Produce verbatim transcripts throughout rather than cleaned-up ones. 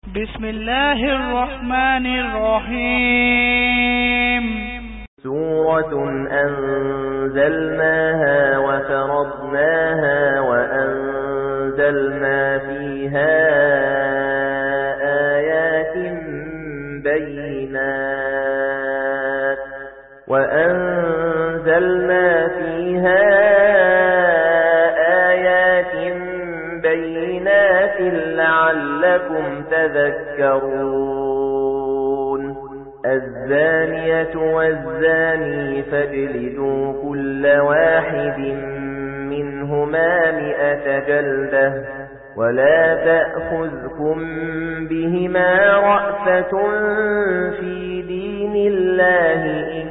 بسم الله الرحمن الرحيم. سورة أنزلناها وفرضناها وأنزلنا فيها آيات بينات وأنزلنا فيها آيات بينات لعلكم تذكرون. الزانية والزاني فاجلدوا كل واحد منهما مئة جلدة ولا تأخذكم بهما رأفة في دين الله إن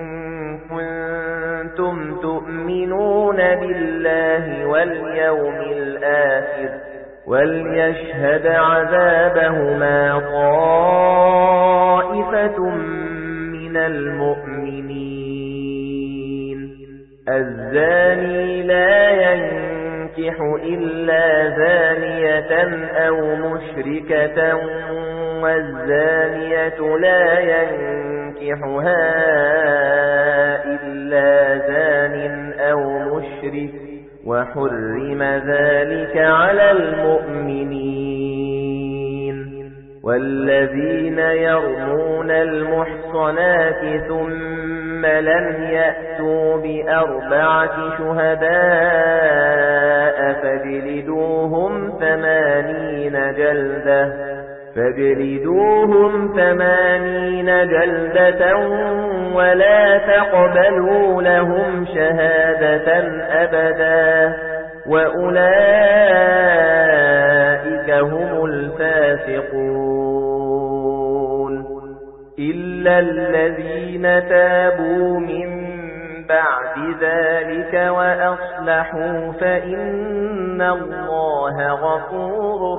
كنتم تؤمنون بالله واليوم الآخر وليشهد عذابهما طائفة من المؤمنين. الزاني لا ينكح إلا زانية أو مشركة والزانية لا ينكحها إلا زان أو مشرك وحرم ذلك على المؤمنين. والذين يرمون المحصنات ثم لم يأتوا بأربعة شهداء فاجلدوهم ثمانين جلدة فاجلدوهم ثمانين جلدة ولا تقبلوا لهم شهادة أبدا وأولئك هم الفاسقون. إلا الذين تابوا من بعد ذلك وأصلحوا فإن الله غفور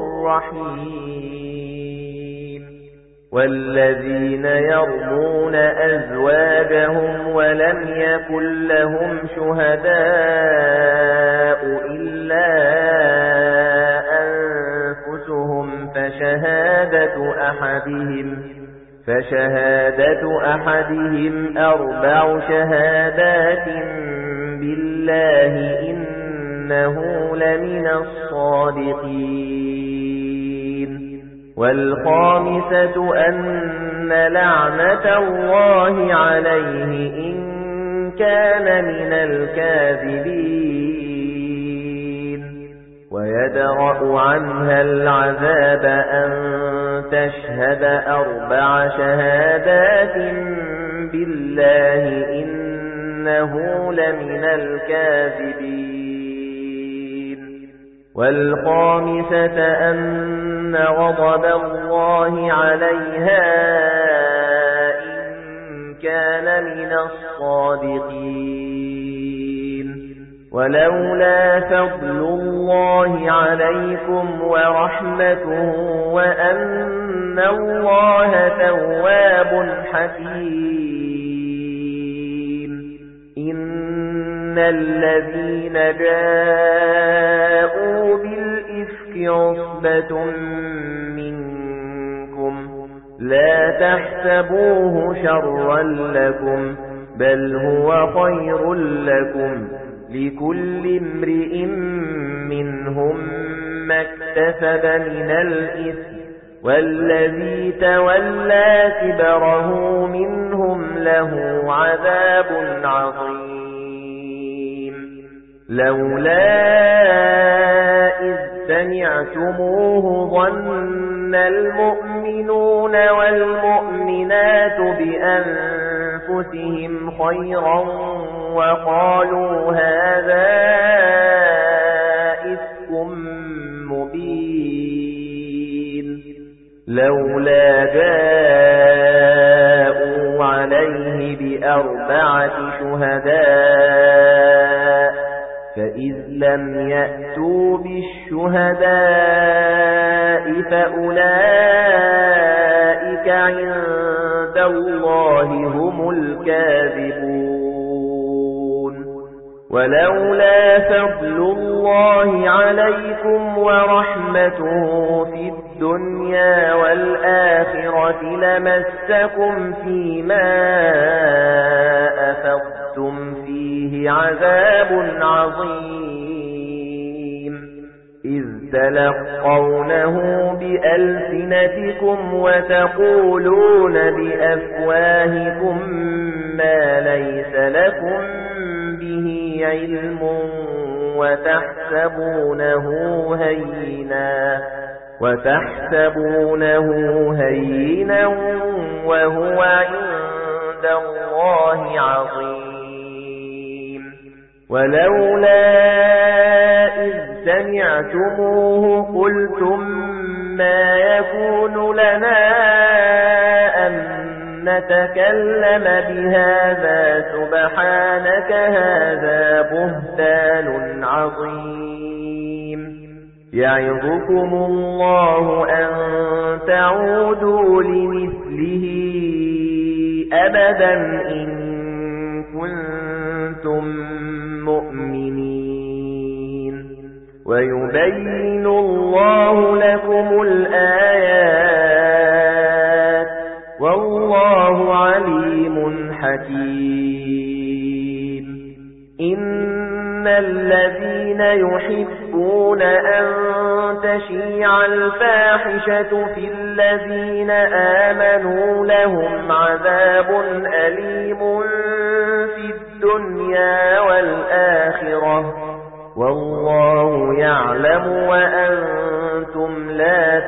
رحيم. والذين يرمون أزواجهم ولم يكن لهم شهداء إلا أنفسهم فشهادة أحدهم فشهادة أحدهم أربع شهادات بالله إنه لمن الصادقين. والخامسة أن لعنة الله عليه إن كان من الكاذبين. ويدرأ عنها العذاب أن تشهد أربع شهادات بالله إنه لمن الكاذبين. والخامسة أن غضب الله عليها إن كان من الصادقين. ولولا فضل الله عليكم ورحمته وأن الله تواب حكيم. إن الذين جاءوا بالإفك عصبة منكم لا تحسبوه شرا لكم بل هو خير لكم لكل امرئ منهم ما اكتسب من الإثم والذي تولى كبره منهم له عذاب عظيم. لولا إذ سمعتموه ظن المؤمنون والمؤمنات بأنفسهم خيرا وقالوا هذا إفك مبين. لولا جاءوا عليه بأربعة شهداء فإذ لم يأتوا بالشهداء فأولئك عند الله هم الكاذبون. ولولا فضل الله عليكم ورحمته في الدنيا الدنيا والآخرة لمسكم فيما أفضتم فيه عذاب عظيم إذ تلقونه بألسنتكم وتقولون بأفواهكم ما ليس لكم به علم وتحسبونه هينا وتحسبونه هينا وهو عند الله عظيم ولولا إذ سمعتموه قلتم ما يكون لنا أن نتكلم بهذا سبحانك هذا بهتان عظيم يعظكم الله أن تعودوا لمثله أبدا إن كنتم مؤمنين ويبين الله لكم الآيات والله عليم حكيم إن الذين يحبون أن تشيع الفاحشة في الذين آمنوا لهم عذاب أليم في الدنيا والآخرة والله يعلم وأنتم لا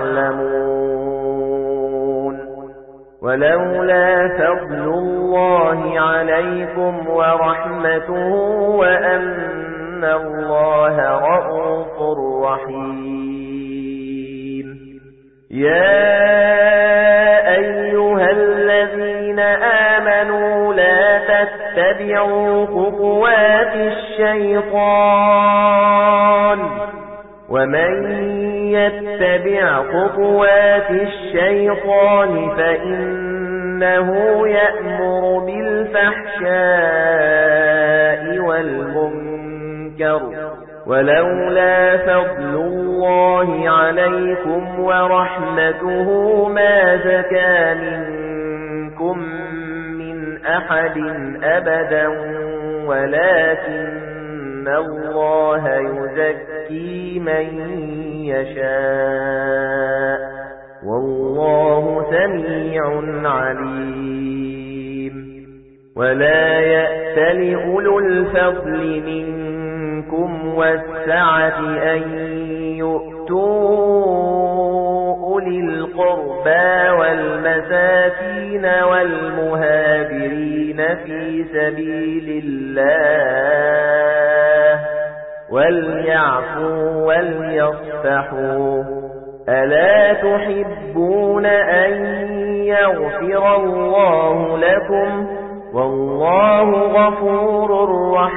تعلمون ولولا فضل الله عليكم ورحمته وأن الله رؤوف رحيم يا أيها الذين آمنوا لا تتبعوا خطوات الشيطان ومن يتبع خطوات الشيطان فإنه يأمر بالفحشاء والمنكر ولولا فضل الله عليكم ورحمته ما زكى منكم من أحد أبدا ولكن الله يزكي من يشاء والله سميع عليم ولا يأتل أولو الفضل منكم والسعة أن يؤتوا أولي القربى والمساكين والمهاجرين في سبيل الله وليعفوا وليصفحوا ألا تحبون أن يغفر الله لكم والله غفور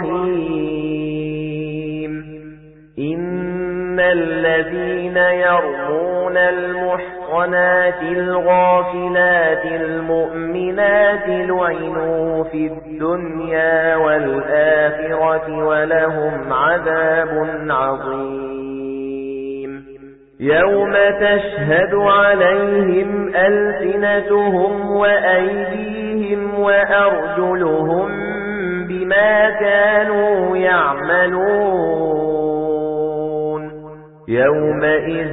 رحيم إن الذين يرمون المحصنات الغافلات المؤمنات لعنوا في الدنيا والآخرة ولهم عذاب عظيم يوم تشهد عليهم ألسنتهم وأيديهم وأرجلهم بما كانوا يعملون يومئذ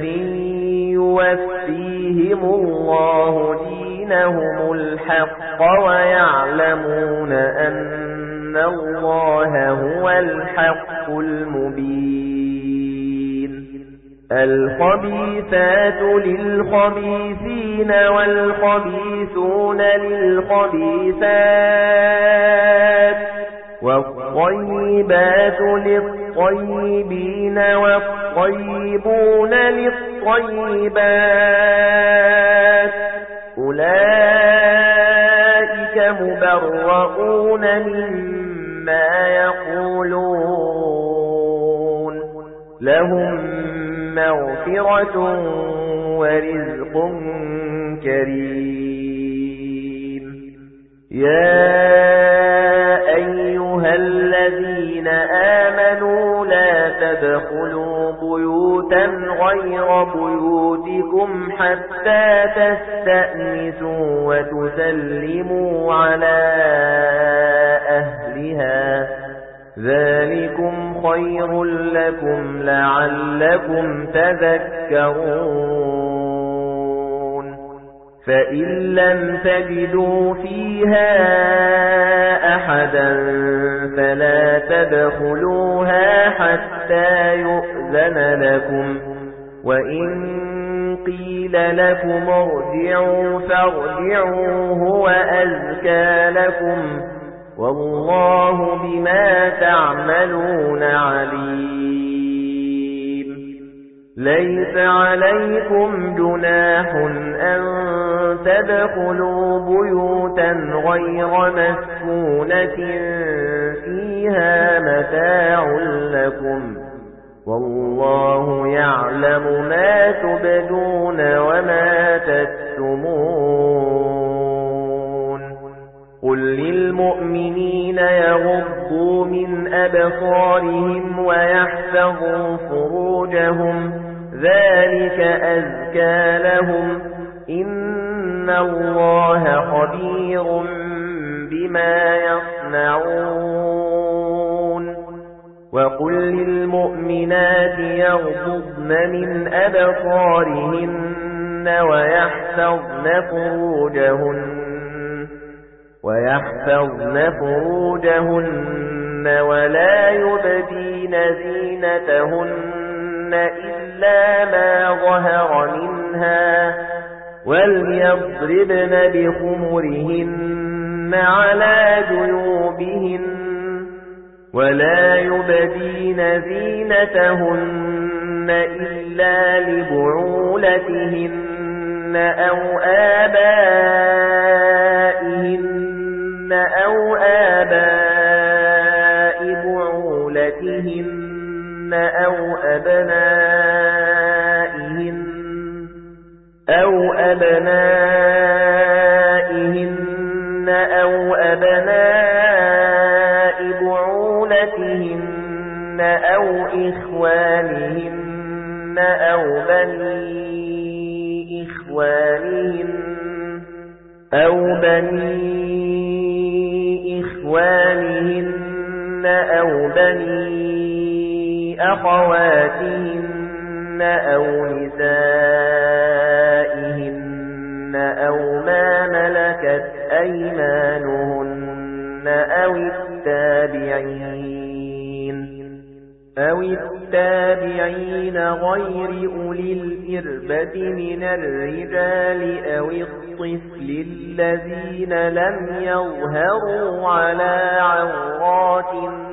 يوفيهم الله دينهم الحق ويعلمون أن الله هو الحق المبين الخبيثات للخبيثين والخبيثون للخبيثات والطيبات للطيبين والطيبون للطيبات أولئك مبرؤون مما يقولون لهم مغفرة ورزق كريم يا أيها الذين آمنوا لا تدخلوا بيوتا غير بيوتكم حتى تستأنسوا وتسلموا على أهلها ذلكم خير لكم لعلكم تذكرون فإن لم تجدوا فيها أحدا فلا تدخلوها حتى يؤذن لكم وإن قيل لكم ارجعوا فارجعوا هو أزكى لكم والله بما تعملون عليم ليس عليكم جناح أن تدخلوا بيوتا غير مسكونة فيها متاع لكم والله يعلم ما تبدون وما تكتمون قل للمؤمنين يغضوا من أبصارهم ويحفظوا فروجهم ذلك أزكى لهم إن الله خبير بما يصنعون وقل للمؤمنات يغضضن من أبصارهن ويحفظن فروجهن ويحفظن فروجهن ولا يبدين زينتهن إلا ما ظهر منها وليضربن بخمرهن على جيوبهن ولا يبدين زينتهن إلا لبعولتهن أو آبائهن أو آباء بعولتهن أو أبنائهن أو أبنائهن أو أبناء بعولتهن أو إخوانهن أو بني إخوانهن أو بني إخوانهن أو بني أخواتهن أو نسائهن أو ما ملكت أيمانهن أو التابعين أو التابعين غير أولي الإربة من الرجال أو الطفل الذين لم يظهروا على عورات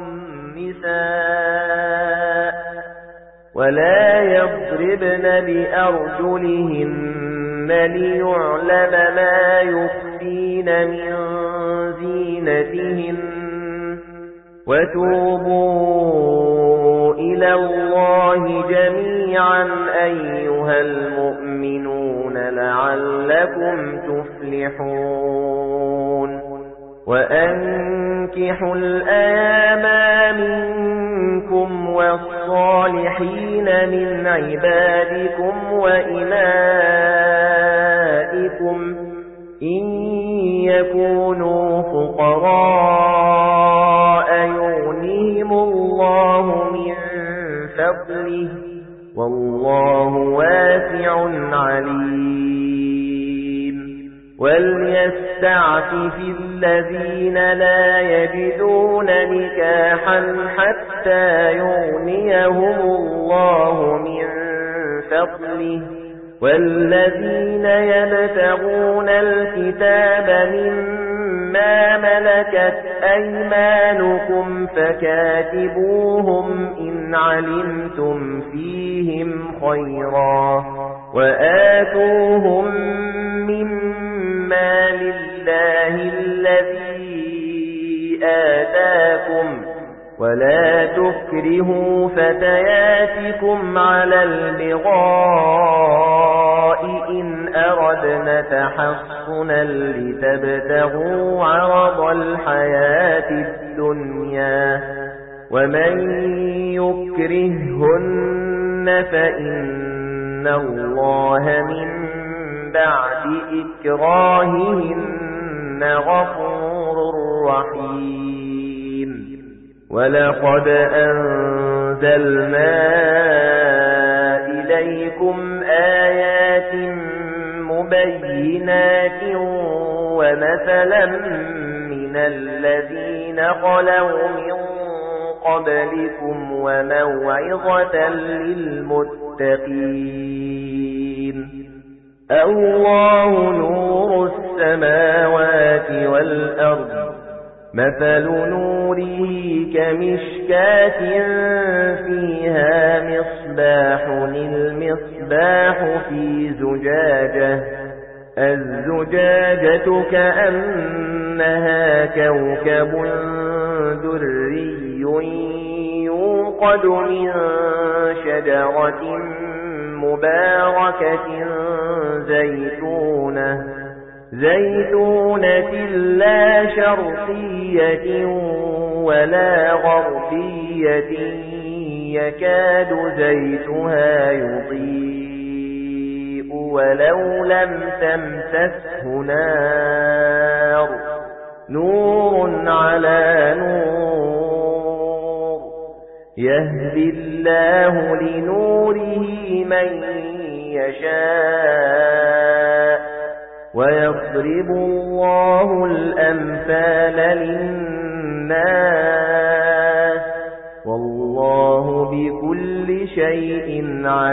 النساء ولا يضربن بأرجلهن ليعلم ما يخفين من زينتهن وتوبوا إلى الله جميعا أيها المؤمنون لعلكم تفلحون وأنكحوا الأيام منكم والصالحين من عبادكم وإمائكم إن يكونوا فقراء يغنيهم الله من فضله والله واسع عليم وليستعفف الذين لا يجدون نكاحا حتى يغنيهم الله من فضله والذين يبتغون الكتاب مما ملكت أيمانكم فكاتبوهم إن علمتم فيهم خيرا وآتوهم مما لله الذي آتاكم ولا تكرهوا فتياتكم على البغاء إن أردنا تحصنا لتبتغوا عرض الحياة الدنيا ومن يكرههن فإن الله من بعد إكراههن غفور رحيم ولقد أنزلنا إليكم آيات مبينات ومثلا من الذين خلوا من قبلكم وموعظة للمتقين الله نور السماوات والأرض مثل نوره كمشكاة فيها مصباح المصباح في زجاجة الزجاجة كأنها كوكب دري يوقد من شجرة مباركة زيتونة زيتونة لا شرقية ولا غربية يكاد زيتها يضيء ولو لم تمسسه نار نور على نور يهدي الله لنوره من يشاء ويضرب الله الأمثال للناس والله بكل شيء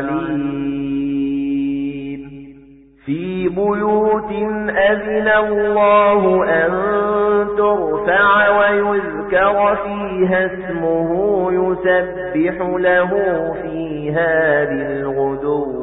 عليم في بيوت أذن الله أن ترفع ويذكر فيها اسمه يسبح له فيها بالغدو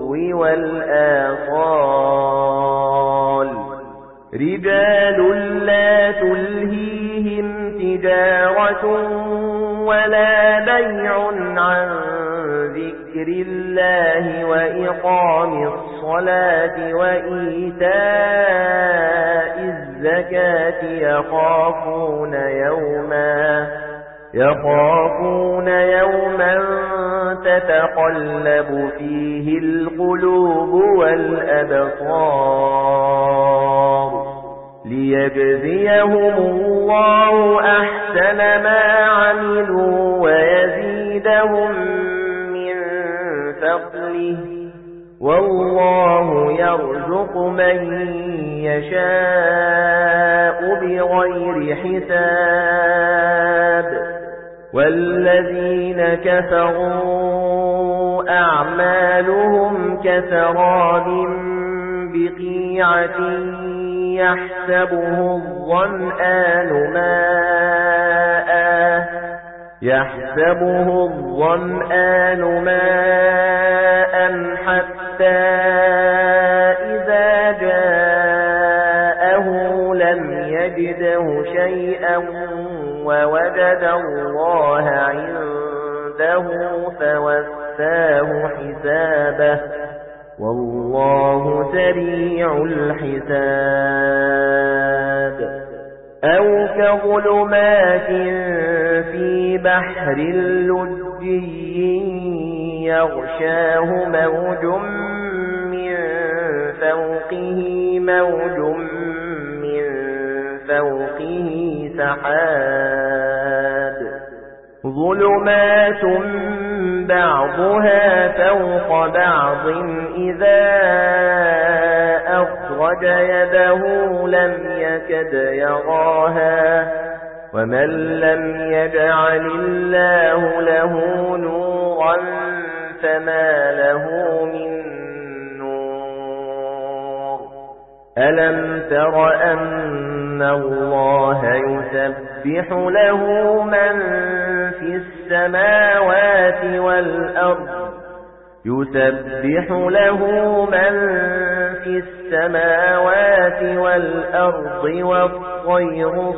والآصال رجال لا تلهيهم تجارة ولا بيع عن ذكر الله وإقام الصلاة وإيتاء الزكاة يخافون يوما يخافون يوما تتقلب فيه القلوب والأبصار ليجزيهم الله أحسن ما عملوا ويزيدهم من فضله والله يرزق من يشاء بغير حساب والذين كفروا أعمالهم كسراب بقيعة يحسبه الظمآن ماء يحسبه الظمآن ماء حتى إذا جاءه لم يجده شيئا ووجد الله عنده فوفاه حسابه والله سريع الحساب أو كظلمات في بحر لجي يغشاه موج من فوقه موج من فوقه سحاب ظلمات بعضها فوق بعض إذا أخرج يده لم يكد يراها ومن لم يجعل الله له نورا فما له من نور ألم تر أن الله يسبح له من في السماوات والأرض يسبح له من في السماوات والأرض والطير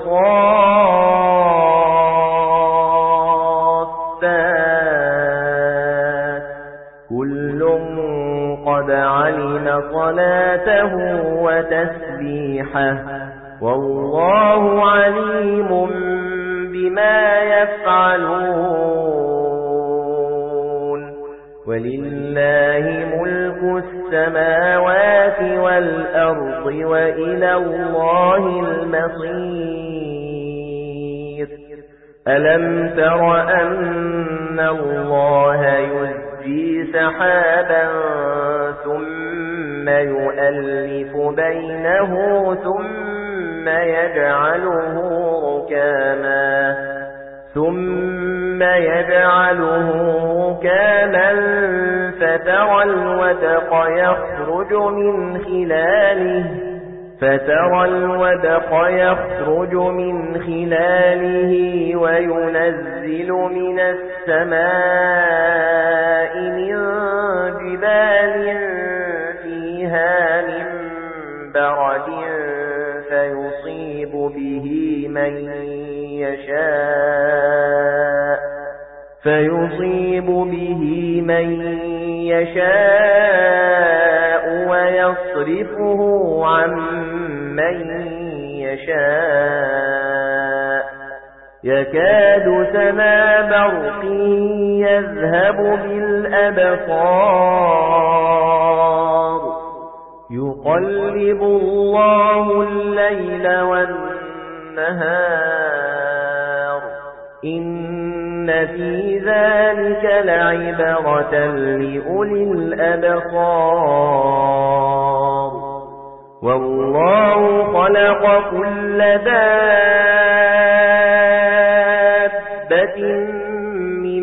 صافات كل قد علم صلاته وتسبيحه والله عليم بما يفعلون ولله ملك السماوات والأرض وإلى الله المصير ألم تر أن الله يزجي سحابا ثم يؤلف بينه ثم يجعله ركاما ثم يجعله ركاما فترى الودق يخرج من خلاله فترى الودق يخرج من خلاله وينزل من السماء من جبال فيها من برد فيصيب به من يشاء فيصيب به من يشاء ويصرفه عن من يشاء يكاد سنا برقه يذهب بالأبصار يقلب الله الليل والنهار إن في ذلك لعبرة لأولي الأبصار والله خلق كل دابة من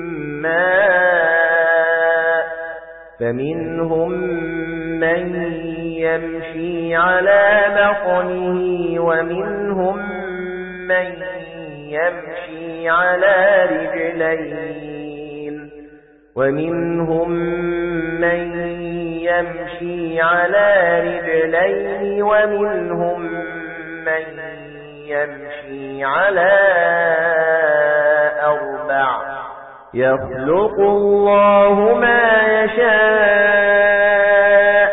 ماء فمنهم من يمشي على بطنه ومنهم من يمشي على رجلين ومنهم من يمشي على رجلين ومنهم من يمشي على أربع يخلق الله ما يشاء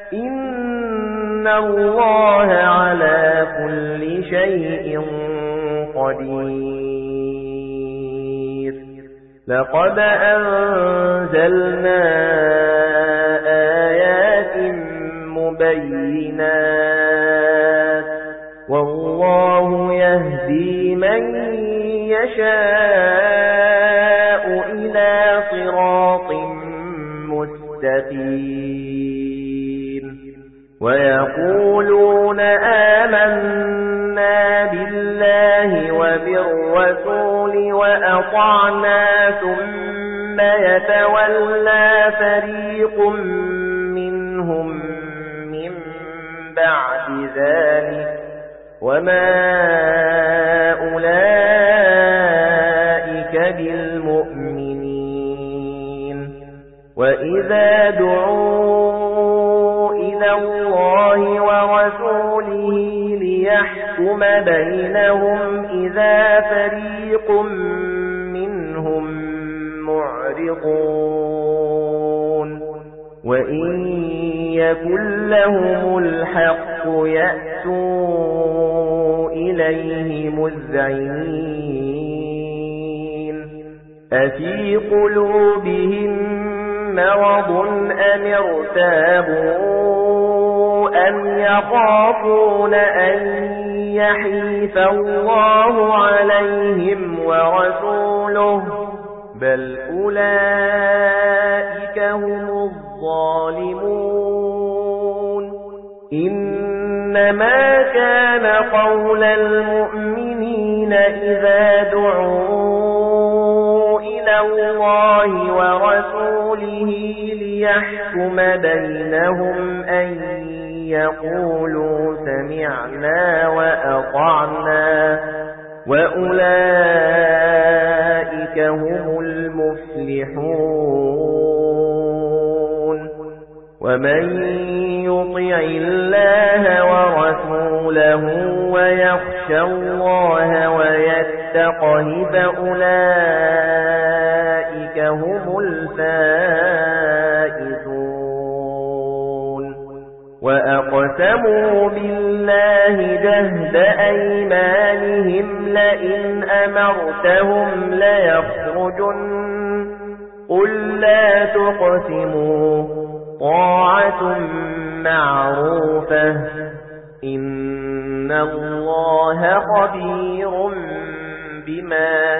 إن الله على كل شيء قدير لقد أنزلنا آيات مبينات والله يهدي من يشاء إلى صراط مستقيم ويقولون آمنا بالله وبالرسول وأطعنا ثم يتولى فريق منهم من بعد ذلك وما أولئك بالمؤمنين وإذا دعوا إلى الله ورسوله ليحكم بينهم إذا فريق منهم معرضون وإن يكن لهم الحق يأتوا إليه مذعنين أفي قلوبهم مرض أم ارتابوا أم يخافون أن يحيف الله عليهم ورسوله بل أولئك هم الظالمون إنما كان قول المؤمنين إذا دعوا إلى الله ورسوله ليحكم بينهم أن يقولوا سمعنا وأطعنا وأولئك هم المفلحون ومن يطع الله ورسوله ويخشى الله ويتقه فأولئك هم الفائزون وأقسموا بالله جهد أيمانهم لئن أمرتهم ليخرجن قل لا تقسموا طاعة معروفة إن الله خبير بما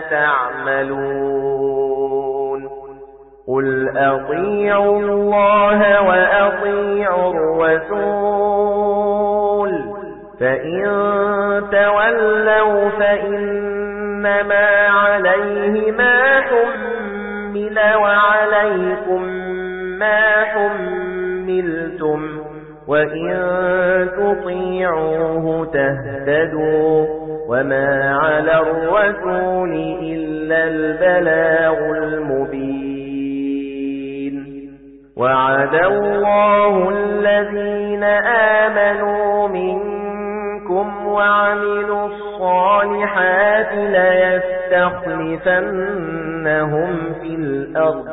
تعملون قل أطيعوا الله وأطيعوا الرسول فإن تولوا فإنما عليه ما حمل وعليكم ما حملتم وإن تطيعوه تهتدوا وما على الرسول إلا البلاغ المبين وعد الله الذين آمنوا منكم وعملوا الصالحات ليستخلفنهم في الأرض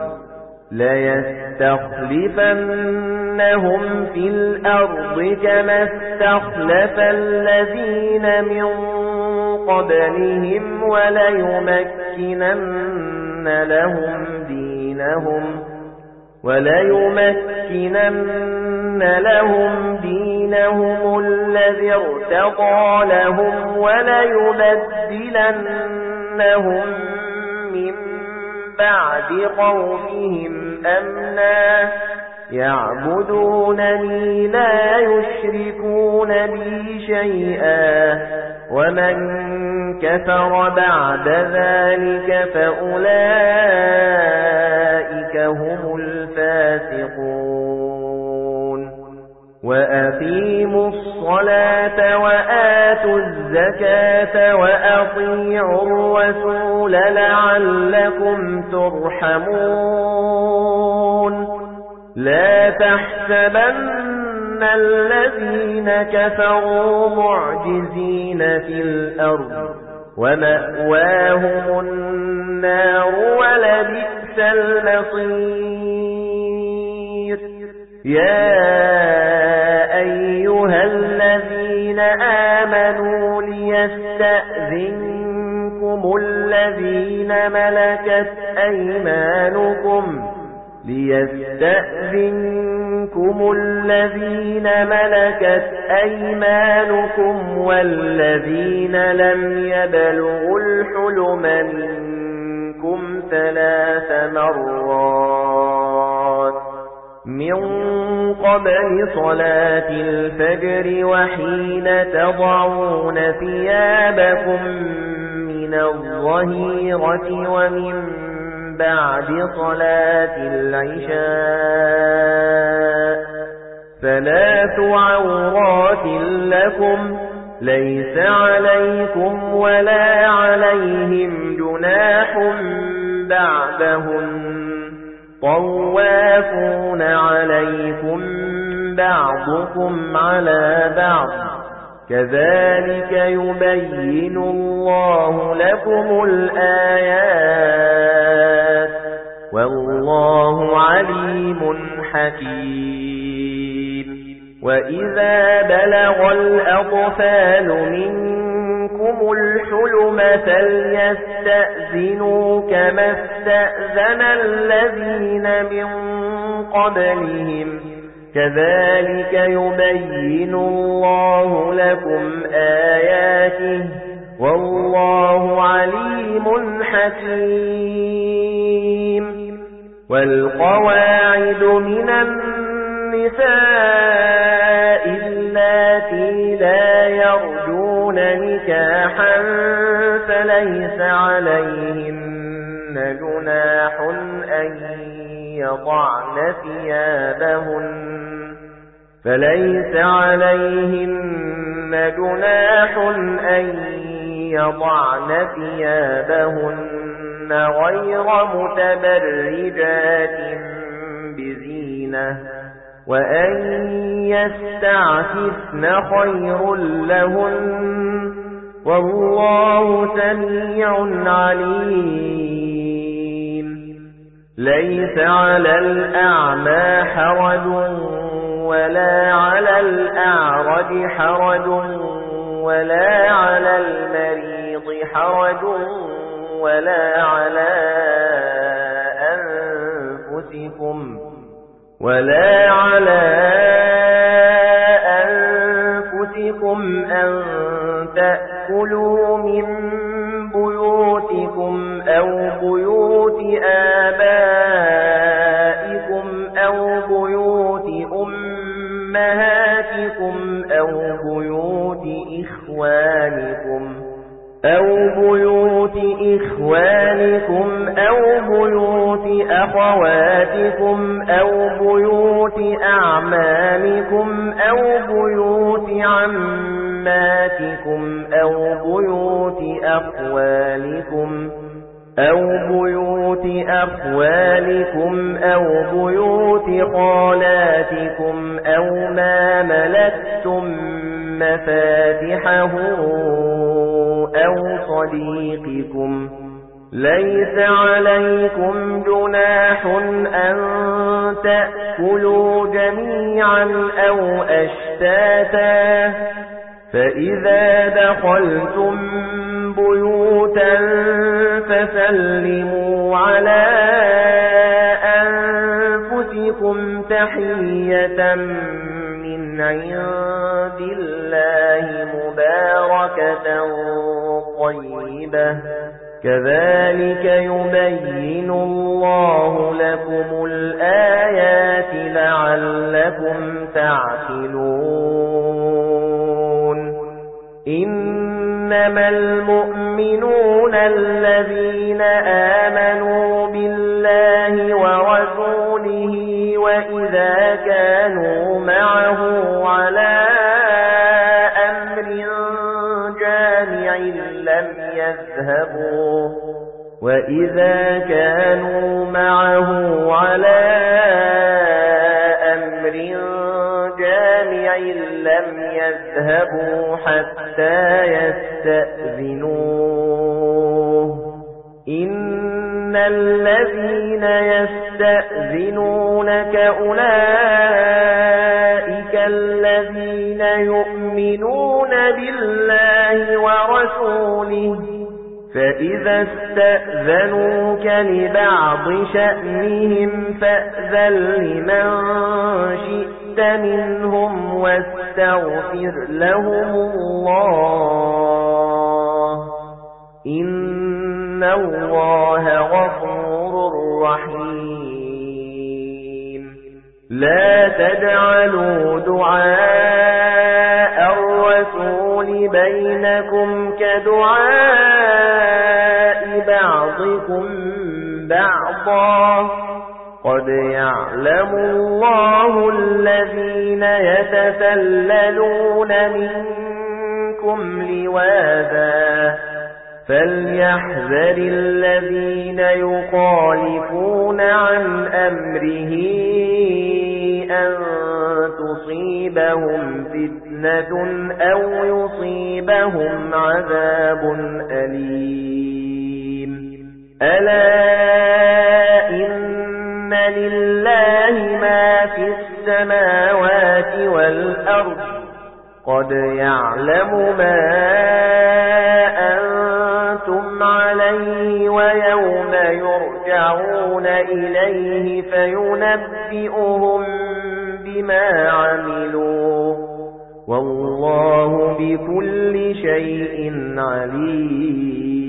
ليستخلفنهم في الأرض كما استخلف الذين من قبلهم وليمكنن لهم دينهم وليمكنن لهم دينهم الذي ارتضى لهم وليبدلنهم من بعد خوفهم أمنا يعبدونني لا يشركون بي شيئا ومن كفر بعد ذلك فأولئك هم الفاسقون وأقيموا الصلاة وآتوا الزكاة وأطيعوا الرسول لعلكم ترحمون لا تحسبن الذين كفروا معجزين في الأرض ومأواهم النار ولبئس المصير يا أيها الذين آمنوا ليستأذنكم الذين ملكت أيمانكم ليستأذنكم الذين ملكت أيمانكم والذين لم يبلغوا الحلم منكم ثلاث مرات من قبل صلاة الفجر وحين تضعون ثيابكم من الظهيرة ومن بعد صلاة العشاء ثلاث عورات لكم ليس عليكم ولا عليهم جناح بعدهم طوافون عليكم بعضكم على بعض كذلك يبين الله لكم الآيات والله عليم حكيم وإذا بلغ الأطفال منكم الحلم فليستأذنوا كما استأذن الذين من قبلهم كذلك يبين الله لكم آياته والله عليم حكيم والقواعد من النساء اللاتي لا يرجون نكاحا فليس عليهن جناح أن يضعن ثيابهن فليس عليهن جناح أن يضعن ثيابهن غير متبرجات بزينة وأن يستعففن خير لهن والله سميع عليم ليس على الأعمى حرج ولا على الأعرج حرج ولا على المريض حرج ولا على أنفسهم أنفسكم ولا على أنفسكم أن تأكلوا من بيوتكم أو بيوت آبائكم أو بيوت أمهاتكم أو بيوت إخوانكم أو بيوت إخوانكم أو بيوت أخواتكم أو بيوت أعمامكم أو بيوت عماتكم أو بيوت أخوالكم أو بيوت أخوالكم أو بيوت خالاتكم أو ما ملكتم مفاتحه أو صديقكم ليس عليكم جناح أن تأكلوا جميعا أو أشتاتا فإذا دخلتم بيوتا فسلموا على أنفسكم تحية من عند الله مباركة طيبة كذلك يبين الله لكم الآيات لعلكم تعقلون إنما المؤمنون الذين آمنوا بالله ورسوله وإذا كانوا معه على أمر جامع لم يذهبوا وإذا كانوا معه على أمر جامع لم يذهبوا حتى يستأذنوه إن الذين يستأذنونك أولئك الذين يؤمنون بالله ورسوله فإذا استأذنوك لبعض شأنهم فأذن لمن شئت منهم واستغفر لهم الله إن الله غفور رحيم لا تجعلوا دعاء الرسول بينكم كدعاء بعضكم بعضا قد يعلم الله الذين يتسللون منكم لواذا فليحذر الذين يخالفون عن أمره أن تصيبهم فتنة أو يصيبهم عذاب أليم ألا إن لله ما في السماوات والأرض قد يعلم ما أنتم عليه ويوم يرجعون إليه فينبئهم بما عملوا والله بكل شيء عليم